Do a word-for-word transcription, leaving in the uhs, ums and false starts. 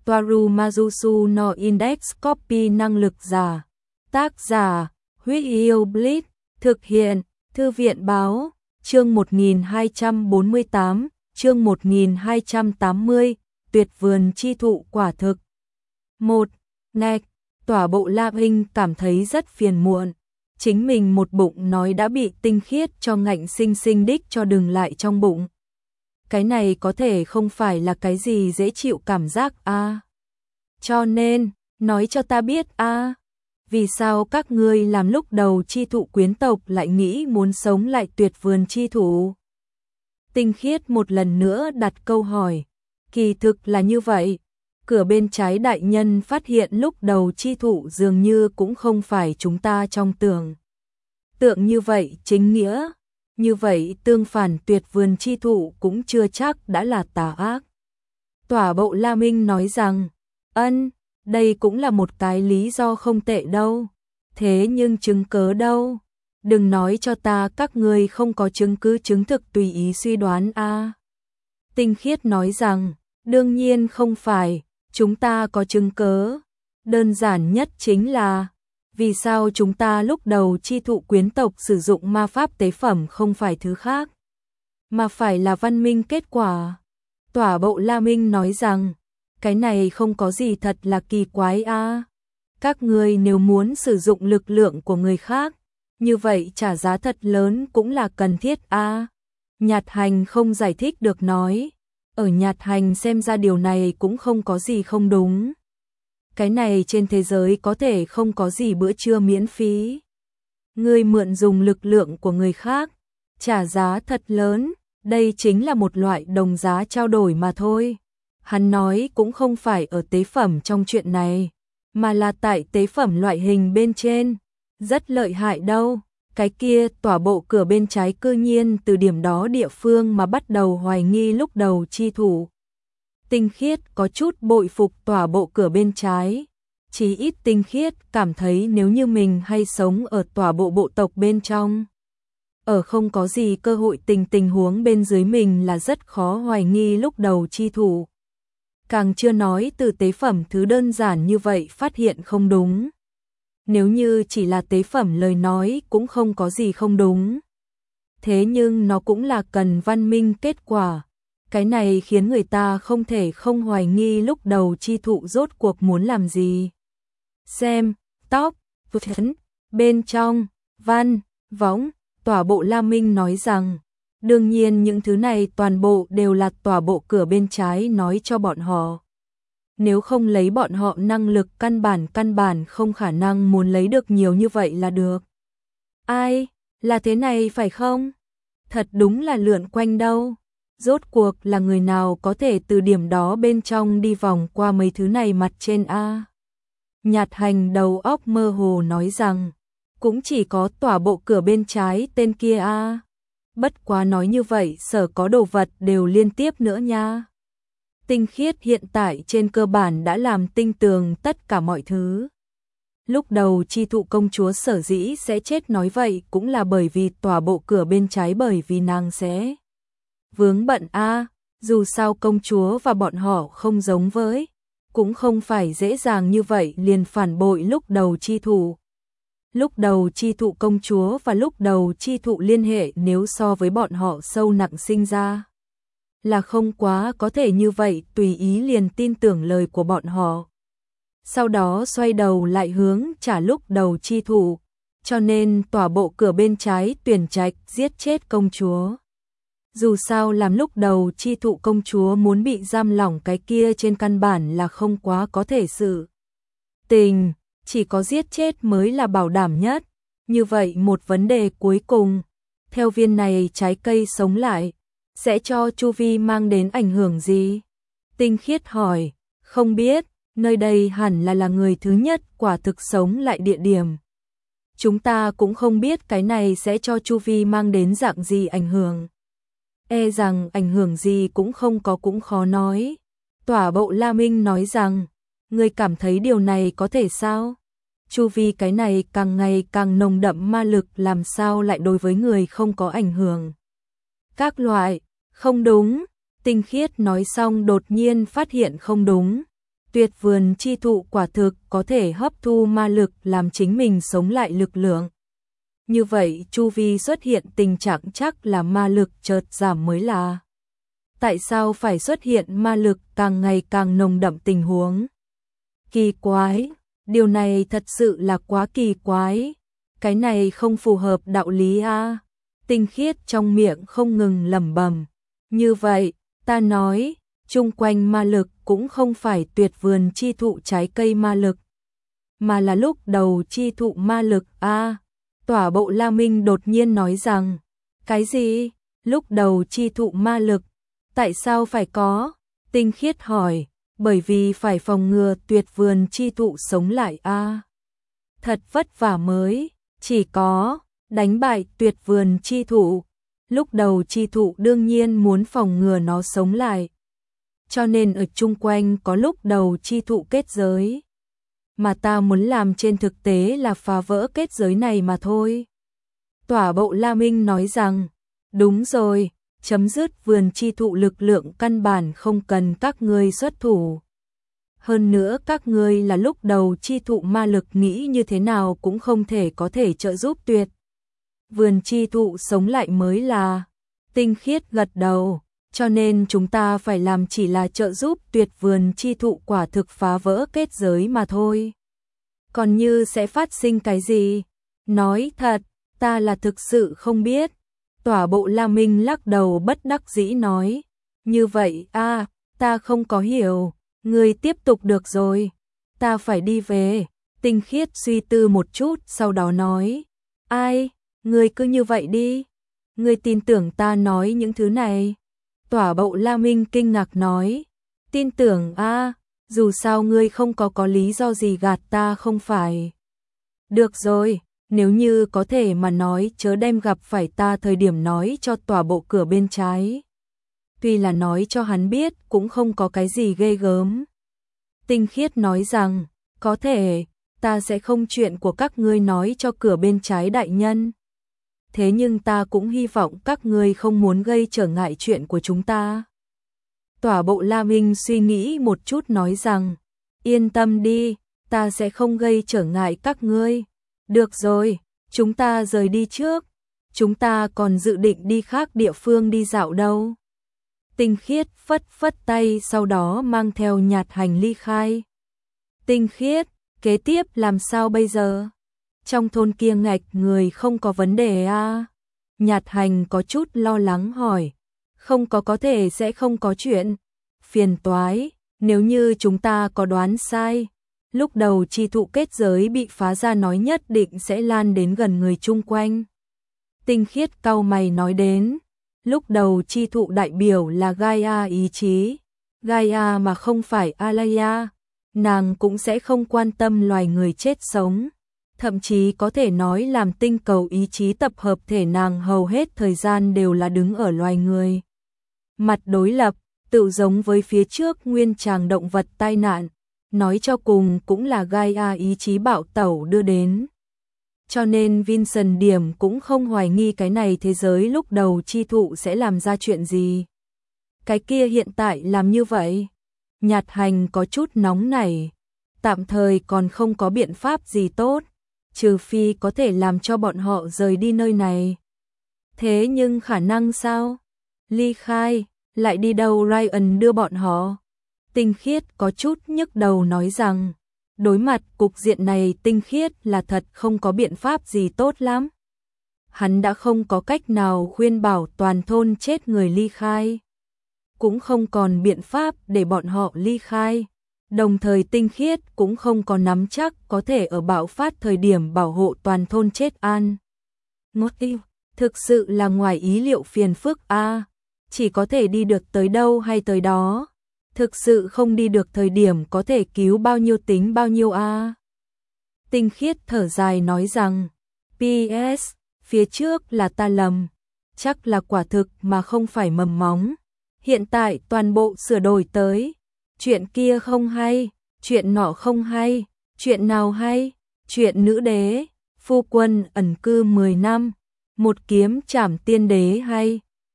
Toaru Majusu no Index Copy năng lực giả. Tác giả, Huyết Yêu Blitz, thực hiện, Thư viện báo, chương một nghìn hai trăm bốn mươi tám, chương một nghìn hai trăm tám mươi, tuyệt vườn chi thụ quả thực. một. Ngạch, Tỏa Bộ Lam Hinh cảm thấy rất phiền muộn. Chính mình một bụng nói đã bị Tinh Khiết cho ngạnh sinh sinh đích cho đừng lại trong bụng. Cái này có thể không phải là cái gì dễ chịu cảm giác a. À. Cho nên, nói cho ta biết a, à, vì sao các ngươi làm lúc đầu chi thụ quyến tộc lại nghĩ muốn sống lại tuyệt vườn chi thụ? Tinh Khiết một lần nữa đặt câu hỏi. Kỳ thực là như vậy. Cửa bên trái đại nhân phát hiện lúc đầu chi thụ dường như cũng không phải chúng ta trong tưởng. Tượng như vậy chính nghĩa. Như vậy tương phản tuyệt vườn chi thụ cũng chưa chắc đã là tà ác. Tỏa Bộ La Minh nói rằng, ân, đây cũng là một cái lý do không tệ đâu. Thế nhưng chứng cớ đâu? Đừng nói cho ta các ngươi không có chứng cứ chứng thực tùy ý suy đoán a. À. Tinh Khiết nói rằng, đương nhiên không phải, chúng ta có chứng cớ. Đơn giản nhất chính là, vì sao chúng ta lúc đầu chi thụ quyến tộc sử dụng ma pháp tế phẩm không phải thứ khác, mà phải là văn minh kết quả. Tỏa Bộ La Minh nói rằng, cái này không có gì thật là kỳ quái a. À. Các ngươi nếu muốn sử dụng lực lượng của người khác, như vậy trả giá thật lớn cũng là cần thiết a. À. Nhạt Hành không giải thích được nói, ở Nhạt Hành xem ra điều này cũng không có gì không đúng. Cái này trên thế giới có thể không có gì bữa trưa miễn phí. Ngươi mượn dùng lực lượng của người khác, trả giá thật lớn, đây chính là một loại đồng giá trao đổi mà thôi. Hắn nói cũng không phải ở tế phẩm trong chuyện này, mà là tại tế phẩm loại hình bên trên. Rất lợi hại đâu, cái kia Tỏa Bộ cửa bên trái cư nhiên từ điểm đó địa phương mà bắt đầu hoài nghi lúc đầu chi thủ. Tinh Khiết có chút bội phục Tỏa Bộ cửa bên trái. Chí ít Tinh Khiết cảm thấy nếu như mình hay sống ở Tỏa Bộ bộ tộc bên trong, ở không có gì cơ hội tình tình huống bên dưới mình là rất khó hoài nghi lúc đầu chi thủ. Càng chưa nói từ tế phẩm thứ đơn giản như vậy phát hiện không đúng. Nếu như chỉ là tế phẩm lời nói cũng không có gì không đúng. Thế nhưng nó cũng là cần văn minh kết quả. Cái này khiến người ta không thể không hoài nghi lúc đầu chi thụ rốt cuộc muốn làm gì. Xem, tóc, thân, bên trong, văn, võng, Tỏa Bộ La Minh nói rằng, đương nhiên những thứ này toàn bộ đều là Tỏa Bộ cửa bên trái nói cho bọn họ. Nếu không lấy bọn họ năng lực căn bản căn bản không khả năng muốn lấy được nhiều như vậy là được. Ai, là thế này phải không? Thật đúng là lượn quanh đâu. Rốt cuộc là người nào có thể từ điểm đó bên trong đi vòng qua mấy thứ này mặt trên a? Nhạt Hành đầu óc mơ hồ nói rằng, cũng chỉ có Tỏa Bộ cửa bên trái tên kia a. Bất quá nói như vậy sở có đồ vật đều liên tiếp nữa nha. Tinh Khiết hiện tại trên cơ bản đã làm tinh tường tất cả mọi thứ. Lúc đầu chi thụ công chúa sở dĩ sẽ chết nói vậy cũng là bởi vì Tỏa Bộ cửa bên trái bởi vì nàng sẽ vướng bận a. À, dù sao công chúa và bọn họ không giống với, cũng không phải dễ dàng như vậy liền phản bội lúc đầu chi thụ. Lúc đầu chi thụ công chúa và lúc đầu chi thụ liên hệ nếu so với bọn họ sâu nặng sinh ra, là không quá có thể như vậy tùy ý liền tin tưởng lời của bọn họ. Sau đó xoay đầu lại hướng trả lúc đầu chi thụ, cho nên Tỏa Bộ cửa bên trái tuyển trạch giết chết công chúa. Dù sao làm lúc đầu chi thụ công chúa muốn bị giam lỏng cái kia trên căn bản là không quá có thể sự tình, chỉ có giết chết mới là bảo đảm nhất. Như vậy một vấn đề cuối cùng, theo viên này trái cây sống lại, sẽ cho chu vi mang đến ảnh hưởng gì? Tinh Khiết hỏi, không biết, nơi đây hẳn là là người thứ nhất quả thực sống lại địa điểm. Chúng ta cũng không biết cái này sẽ cho chu vi mang đến dạng gì ảnh hưởng. E rằng ảnh hưởng gì cũng không có cũng khó nói. Tỏa Bộ La Minh nói rằng, người cảm thấy điều này có thể sao? Chu vi cái này càng ngày càng nồng đậm ma lực làm sao lại đối với người không có ảnh hưởng. Các loại, không đúng, Tinh Khiết nói xong đột nhiên phát hiện không đúng. Tuyệt vườn chi thụ quả thực có thể hấp thu ma lực làm chính mình sống lại lực lượng. Như vậy chu vi xuất hiện tình trạng chắc là ma lực chợt giảm mới là. Tại sao phải xuất hiện ma lực càng ngày càng nồng đậm tình huống? Kỳ quái, điều này thật sự là quá kỳ quái. Cái này không phù hợp đạo lý a. Tinh Khiết trong miệng không ngừng lẩm bẩm. Như vậy, ta nói, chung quanh ma lực cũng không phải tuyệt vườn chi thụ trái cây ma lực, mà là lúc đầu chi thụ ma lực a. Tỏa bộ La Minh đột nhiên nói rằng, cái gì? Lúc đầu chi thụ ma lực? Tại sao phải có? Tinh Khiết hỏi, bởi vì phải phòng ngừa tuyệt vườn chi thụ sống lại a. Thật vất vả mới, chỉ có đánh bại tuyệt vườn chi thụ. Lúc đầu chi thụ đương nhiên muốn phòng ngừa nó sống lại. Cho nên ở chung quanh có lúc đầu chi thụ kết giới. Mà ta muốn làm trên thực tế là phá vỡ kết giới này mà thôi. Tỏa bộ La Minh nói rằng, đúng rồi, chấm dứt vườn chi thụ lực lượng căn bản không cần các ngươi xuất thủ. Hơn nữa các ngươi là lúc đầu chi thụ ma lực nghĩ như thế nào cũng không thể có thể trợ giúp tuyệt. Vườn chi thụ sống lại mới là. Tinh Khiết gật đầu, cho nên chúng ta phải làm chỉ là trợ giúp tuyệt vườn chi thụ quả thực phá vỡ kết giới mà thôi. Còn như sẽ phát sinh cái gì? Nói thật, ta là thực sự không biết. Tỏa bộ La Minh lắc đầu bất đắc dĩ nói. Như vậy a, ta không có hiểu. Ngươi tiếp tục được rồi. Ta phải đi về. Tinh Khiết suy tư một chút sau đó nói. Ai, ngươi cứ như vậy đi. Ngươi tin tưởng ta nói những thứ này. Tỏa bộ La Minh kinh ngạc nói. Tin tưởng a, dù sao ngươi không có có lý do gì gạt ta không phải. Được rồi, nếu như có thể mà nói chớ đem gặp phải ta thời điểm nói cho tỏa bộ cửa bên trái. Tuy là nói cho hắn biết cũng không có cái gì ghê gớm. Tinh Khiết nói rằng, có thể, ta sẽ không chuyện của các ngươi nói cho cửa bên trái đại nhân. Thế nhưng ta cũng hy vọng các ngươi không muốn gây trở ngại chuyện của chúng ta. Tỏa bộ La Minh suy nghĩ một chút nói rằng, yên tâm đi, ta sẽ không gây trở ngại các ngươi. Được rồi, chúng ta rời đi trước. Chúng ta còn dự định đi khác địa phương đi dạo đâu. Tinh Khiết phất phất tay sau đó mang theo Nhạt Hành ly khai. Tinh Khiết, kế tiếp làm sao bây giờ? Trong thôn kia ngạch người không có vấn đề à? Nhạt Hành có chút lo lắng hỏi. Không có có thể sẽ không có chuyện. Phiền toái, nếu như chúng ta có đoán sai. Lúc đầu chi thụ kết giới bị phá ra nói nhất định sẽ lan đến gần người chung quanh. Tinh Khiết cau mày nói đến. Lúc đầu chi thụ đại biểu là Gaia ý chí. Gaia mà không phải Alaya. Nàng cũng sẽ không quan tâm loài người chết sống. Thậm chí có thể nói làm tinh cầu ý chí tập hợp thể nàng hầu hết thời gian đều là đứng ở loài người. Mặt đối lập, tự giống với phía trước nguyên tràng động vật tai nạn. Nói cho cùng cũng là Gaia ý chí bạo tẩu đưa đến. Cho nên Vincent Điểm cũng không hoài nghi cái này thế giới lúc đầu chi thụ sẽ làm ra chuyện gì. Cái kia hiện tại làm như vậy. Nhạt Hành có chút nóng nảy. Tạm thời còn không có biện pháp gì tốt. Trừ phi có thể làm cho bọn họ rời đi nơi này. Thế nhưng khả năng sao? Ly khai, lại đi đâu Ryan đưa bọn họ? Tinh Khiết có chút nhức đầu nói rằng, đối mặt cục diện này Tinh Khiết là thật không có biện pháp gì tốt lắm. Hắn đã không có cách nào khuyên bảo toàn thôn chết người ly khai. Cũng không còn biện pháp để bọn họ ly khai. Đồng thời Tinh Khiết cũng không có nắm chắc có thể ở bạo phát thời điểm bảo hộ toàn thôn chết an. Ngốt yêu, thực sự là ngoài ý liệu phiền phức a. Chỉ có thể đi được tới đâu hay tới đó. Thực sự không đi được thời điểm có thể cứu bao nhiêu tính bao nhiêu a. Tinh Khiết thở dài nói rằng, pê ét, phía trước là ta lầm. Chắc là quả thực mà không phải mầm móng. Hiện tại toàn bộ sửa đổi tới. Chuyện kia không hay, chuyện nọ không hay, chuyện nào hay, chuyện nữ đế, phu quân ẩn cư mười năm, một kiếm trảm tiên đế hay.